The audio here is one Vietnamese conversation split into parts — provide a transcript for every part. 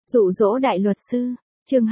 Dụ dỗ đại luật sư, chương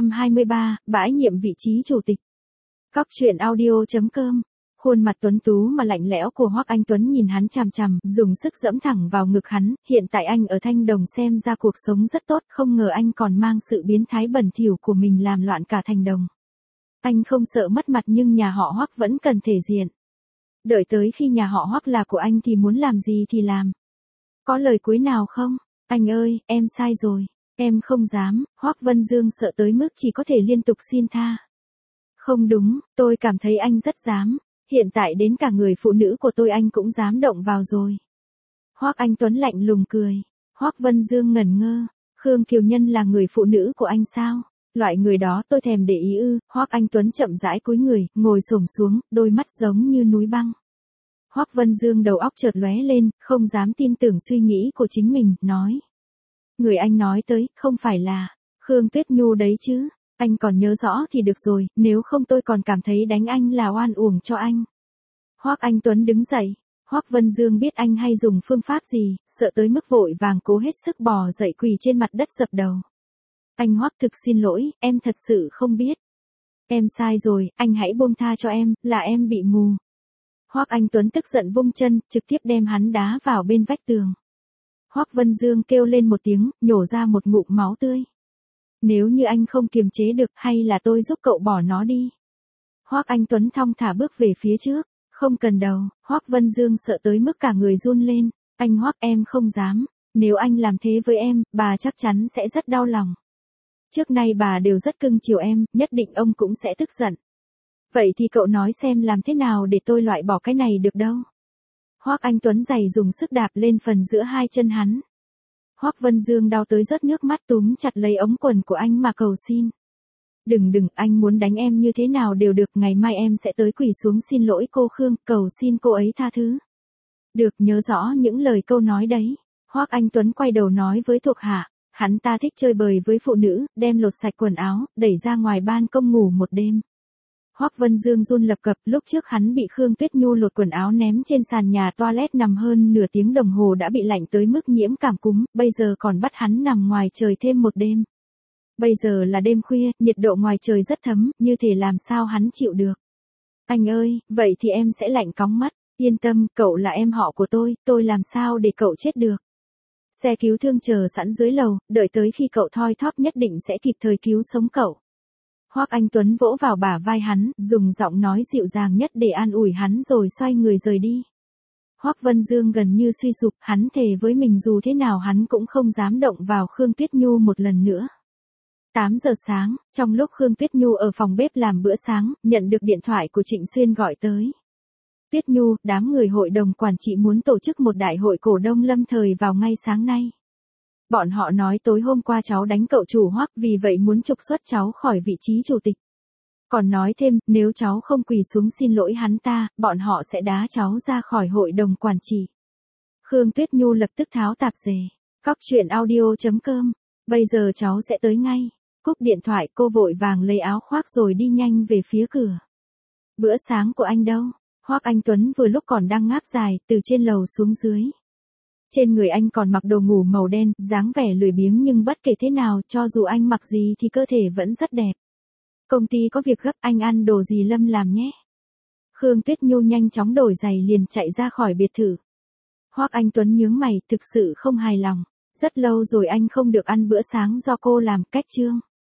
223, bãi nhiệm vị trí chủ tịch. Cóc truyện audio.com. Khuôn mặt tuấn tú mà lạnh lẽo của Hoắc Anh Tuấn nhìn hắn chằm chằm, dùng sức giẫm thẳng vào ngực hắn. Hiện tại anh ở Thanh Đồng xem ra cuộc sống rất tốt, không ngờ anh còn mang sự biến thái bẩn thỉu của mình làm loạn cả Thành Đồng. Anh không sợ mất mặt nhưng nhà họ Hoắc vẫn cần thể diện. Đợi tới khi nhà họ Hoắc là của anh thì muốn làm gì thì làm. Có lời cuối nào không? Anh ơi, em sai rồi. Em không dám. Hoắc Vân Dương sợ tới mức chỉ có thể liên tục xin tha. Không đúng, tôi cảm thấy anh rất dám. Hiện tại đến cả người phụ nữ của tôi anh cũng dám động vào rồi. Hoắc Anh Tuấn lạnh lùng cười. Hoắc Vân Dương ngẩn ngơ. Khương Kiều Nhân là người phụ nữ của anh sao? Loại người đó tôi thèm để ý ư? Hoắc Anh Tuấn chậm rãi cúi người, ngồi xổm xuống, đôi mắt giống như núi băng. Hoắc Vân Dương đầu óc chợt lóe lên, không dám tin tưởng suy nghĩ của chính mình, nói. Người anh nói tới, không phải là Khương Tuyết Nhu đấy chứ? Anh còn nhớ rõ thì được rồi, nếu không tôi còn cảm thấy đánh anh là oan uổng cho anh. Hoắc Anh Tuấn đứng dậy. Hoắc Vân Dương biết anh hay dùng phương pháp gì, sợ tới mức vội vàng cố hết sức bò dậy quỳ trên mặt đất dập đầu. Anh Hoắc thực xin lỗi, em thật sự không biết. Em sai rồi, anh hãy buông tha cho em, là em bị mù. Hoắc Anh Tuấn tức giận vung chân, trực tiếp đem hắn đá vào bên vách tường. Hoắc Vân Dương kêu lên một tiếng, nhổ ra một ngụm máu tươi. Nếu như anh không kiềm chế được, hay là tôi giúp cậu bỏ nó đi. Hoắc Anh Tuấn thong thả bước về phía trước. Không cần đâu. Hoắc Vân Dương sợ tới mức cả người run lên. Anh Hoắc, em không dám. Nếu anh làm thế với em, bà chắc chắn sẽ rất đau lòng. Trước nay bà đều rất cưng chiều em, nhất định ông cũng sẽ tức giận. Vậy thì cậu nói xem làm thế nào để tôi loại bỏ cái này được đâu. Hoắc Anh Tuấn giày dùng sức đạp lên phần giữa hai chân hắn. Hoắc Vân Dương đau tới rớt nước mắt túm chặt lấy ống quần của anh mà cầu xin. Đừng, anh muốn đánh em như thế nào đều được, ngày mai em sẽ tới quỳ xuống xin lỗi cô Khương, cầu xin cô ấy tha thứ. Được, nhớ rõ những lời câu nói đấy. Hoắc Anh Tuấn quay đầu nói với thuộc hạ, hắn ta thích chơi bời với phụ nữ, đem lột sạch quần áo, đẩy ra ngoài ban công ngủ một đêm. Hoắc Vân Dương run lập cập, lúc trước hắn bị Khương Tuyết Nhu lột quần áo ném trên sàn nhà toilet nằm hơn nửa tiếng đồng hồ đã bị lạnh tới mức nhiễm cảm cúm, bây giờ còn bắt hắn nằm ngoài trời thêm một đêm. Bây giờ là đêm khuya, nhiệt độ ngoài trời rất thấm, như thể làm sao hắn chịu được. Anh ơi, vậy thì em sẽ lạnh cóng mắt, yên tâm, cậu là em họ của tôi làm sao để cậu chết được. Xe cứu thương chờ sẵn dưới lầu, đợi tới khi cậu thoi thóp nhất định sẽ kịp thời cứu sống cậu. Hoắc Anh Tuấn vỗ vào bả vai hắn, dùng giọng nói dịu dàng nhất để an ủi hắn rồi xoay người rời đi. Hoắc Vân Dương gần như suy sụp, hắn thề với mình dù thế nào hắn cũng không dám động vào Khương Tuyết Nhu một lần nữa. 8 giờ sáng, trong lúc Khương Tuyết Nhu ở phòng bếp làm bữa sáng, nhận được điện thoại của Trịnh Xuyên gọi tới. Tuyết Nhu, đám người hội đồng quản trị muốn tổ chức một đại hội cổ đông lâm thời vào ngay sáng nay. Bọn họ nói tối hôm qua cháu đánh cậu chủ Hoắc, vì vậy muốn trục xuất cháu khỏi vị trí chủ tịch. Còn nói thêm, nếu cháu không quỳ xuống xin lỗi hắn ta, bọn họ sẽ đá cháu ra khỏi hội đồng quản trị. Khương Tuyết Nhu lập tức tháo tạp dề. Cóc truyện audio.com. Bây giờ cháu sẽ tới ngay. Cúp điện thoại cô vội vàng lấy áo khoác rồi đi nhanh về phía cửa. Bữa sáng của anh đâu? Hoắc Anh Tuấn vừa lúc còn đang ngáp dài, từ trên lầu xuống dưới. Trên người anh còn mặc đồ ngủ màu đen, dáng vẻ lười biếng nhưng bất kể thế nào, cho dù anh mặc gì thì cơ thể vẫn rất đẹp. Công ty có việc gấp, anh ăn đồ gì Lâm làm nhé. Khương Tuyết Nhu nhanh chóng đổi giày liền chạy ra khỏi biệt thự. Hoắc Anh Tuấn nhướng mày, thực sự không hài lòng. Rất lâu rồi anh không được ăn bữa sáng do cô làm, cách chương.